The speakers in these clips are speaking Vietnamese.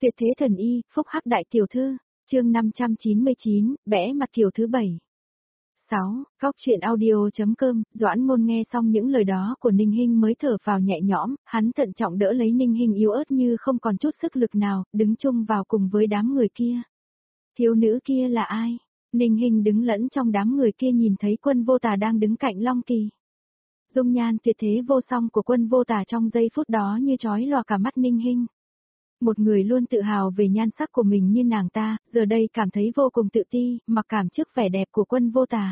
Tuyệt thế thần y, phúc hắc đại tiểu thư, chương 599, bẽ mặt kiểu thứ 7. 6. Góc truyện audio.com, Doãn Ngôn nghe xong những lời đó của Ninh Hinh mới thở vào nhẹ nhõm, hắn thận trọng đỡ lấy Ninh Hinh yếu ớt như không còn chút sức lực nào, đứng chung vào cùng với đám người kia. Thiếu nữ kia là ai? Ninh Hinh đứng lẫn trong đám người kia nhìn thấy Quân Vô Tà đang đứng cạnh Long Kỳ. Dung nhan tuyệt thế vô song của Quân Vô Tà trong giây phút đó như chói lòa cả mắt Ninh Hinh. Một người luôn tự hào về nhan sắc của mình như nàng ta, giờ đây cảm thấy vô cùng tự ti, mặc cảm trước vẻ đẹp của Quân Vô Tà.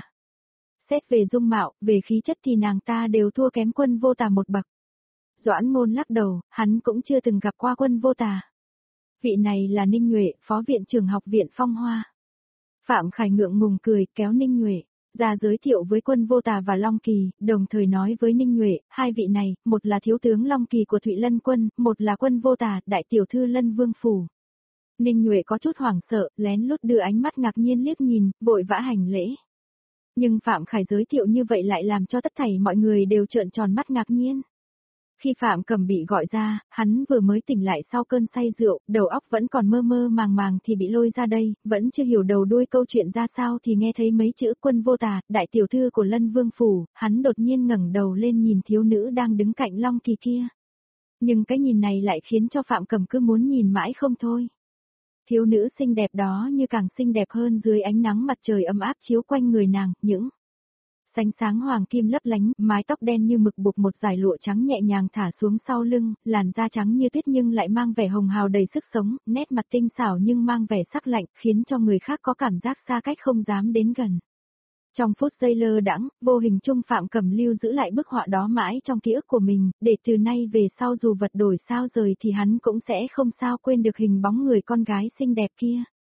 Xét về dung mạo, về khí chất thì nàng ta đều thua kém Quân Vô Tà một bậc. Doãn Ngôn lắc đầu, hắn cũng chưa từng gặp qua Quân Vô Tà. Vị này là Ninh Nhuệ, phó viện trưởng học viện Phong Hoa. Phạm Khải ngượng ngùng cười, kéo Ninh Nhuệ ra giới thiệu với Quân Vô Tà và Long Kỳ, đồng thời nói với Ninh Nhuệ, hai vị này, một là thiếu tướng Long Kỳ của Thụy Lân Quân, một là Quân Vô Tà, đại tiểu thư Lân Vương Phủ. Ninh Nhuệ có chút hoảng sợ, lén lút đưa ánh mắt ngạc nhiên liếc nhìn, vội vã hành lễ. Nhưng Phạm Khải giới thiệu như vậy lại làm cho tất thảy mọi người đều trợn tròn mắt ngạc nhiên. Khi Phạm Cầm bị gọi ra, hắn vừa mới tỉnh lại sau cơn say rượu, đầu óc vẫn còn mơ mơ màng màng thì bị lôi ra đây, vẫn chưa hiểu đầu đuôi câu chuyện ra sao thì nghe thấy mấy chữ Quân Vô Tà, đại tiểu thư của Lân Vương Phủ, hắn đột nhiên ngẩng đầu lên nhìn thiếu nữ đang đứng cạnh Long Kỳ kia. Nhưng cái nhìn này lại khiến cho Phạm Cầm cứ muốn nhìn mãi không thôi. Thiếu nữ xinh đẹp đó như càng xinh đẹp hơn dưới ánh nắng mặt trời ấm áp chiếu quanh người nàng, những sánh sáng hoàng kim lấp lánh, mái tóc đen như mực buộc một dải lụa trắng nhẹ nhàng thả xuống sau lưng, làn da trắng như tuyết nhưng lại mang vẻ hồng hào đầy sức sống, nét mặt tinh xảo nhưng mang vẻ sắc lạnh, khiến cho người khác có cảm giác xa cách không dám đến gần. Trong phút giây lơ đãng, vô hình chung Phạm Cẩm lưu giữ lại bức họa đó mãi trong ký ức của mình, để từ nay về sau dù vật đổi sao rời thì hắn cũng sẽ không sao quên được hình bóng người con gái xinh đẹp kia.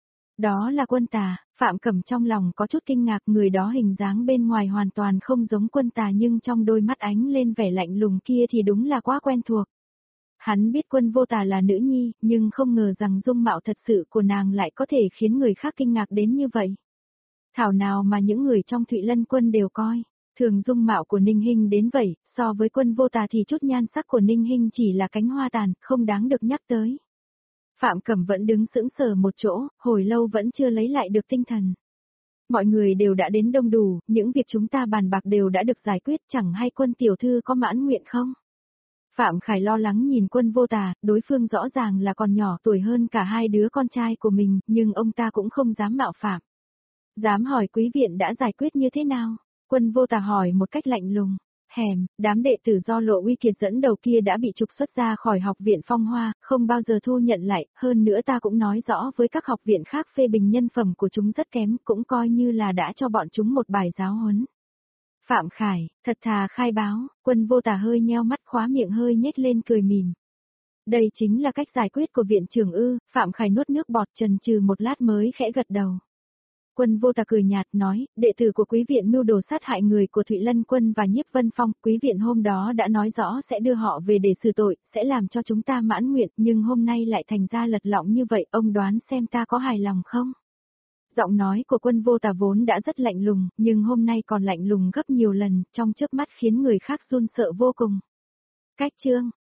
Đó là Quân Tà, Phạm Cẩm trong lòng có chút kinh ngạc, người đó hình dáng bên ngoài hoàn toàn không giống Quân Tà nhưng trong đôi mắt ánh lên vẻ lạnh lùng kia thì đúng là quá quen thuộc. Hắn biết Quân Vô Tà là nữ nhi, nhưng không ngờ rằng dung mạo thật sự của nàng lại có thể khiến người khác kinh ngạc đến như vậy. Thảo nào mà những người trong Thụy Lân Quân đều coi thường dung mạo của Ninh Hinh đến vậy, so với Quân Vô Tà thì chút nhan sắc của Ninh Hinh chỉ là cánh hoa tàn, không đáng được nhắc tới. Phạm Cẩm vẫn đứng sững sờ một chỗ, hồi lâu vẫn chưa lấy lại được tinh thần. Mọi người đều đã đến đông đủ, những việc chúng ta bàn bạc đều đã được giải quyết, chẳng hay Quân tiểu thư có mãn nguyện không? Phạm Khải lo lắng nhìn Quân Vô Tà, đối phương rõ ràng là còn nhỏ tuổi hơn cả hai đứa con trai của mình, nhưng ông ta cũng không dám mạo phạm. Dám hỏi quý viện đã giải quyết như thế nào? Quân Vô Tà hỏi một cách lạnh lùng. Đám đệ tử do Lộ Uy Kiệt dẫn đầu kia đã bị trục xuất ra khỏi học viện Phong Hoa, không bao giờ thu nhận lại, hơn nữa ta cũng nói rõ với các học viện khác phê bình nhân phẩm của chúng rất kém, cũng coi như là đã cho bọn chúng một bài giáo huấn. Phạm Khải, thật thà khai báo, Quân Vô Tà hơi nheo mắt, khóa miệng hơi nhếch lên cười mỉm. Đây chính là cách giải quyết của viện trưởng ư? Phạm Khải nuốt nước bọt, chần chừ một lát mới khẽ gật đầu. Quân Vô Tà cười nhạt nói, đệ tử của quý viện mưu đồ sát hại người của Thụy Lân Quân và Nhiếp Vân Phong, quý viện hôm đó đã nói rõ sẽ đưa họ về để xử tội, sẽ làm cho chúng ta mãn nguyện, nhưng hôm nay lại thành ra lật lọng như vậy, ông đoán xem ta có hài lòng không? Giọng nói của Quân Vô Tà vốn đã rất lạnh lùng, nhưng hôm nay còn lạnh lùng gấp nhiều lần, trong chớp mắt khiến người khác run sợ vô cùng. Cách chương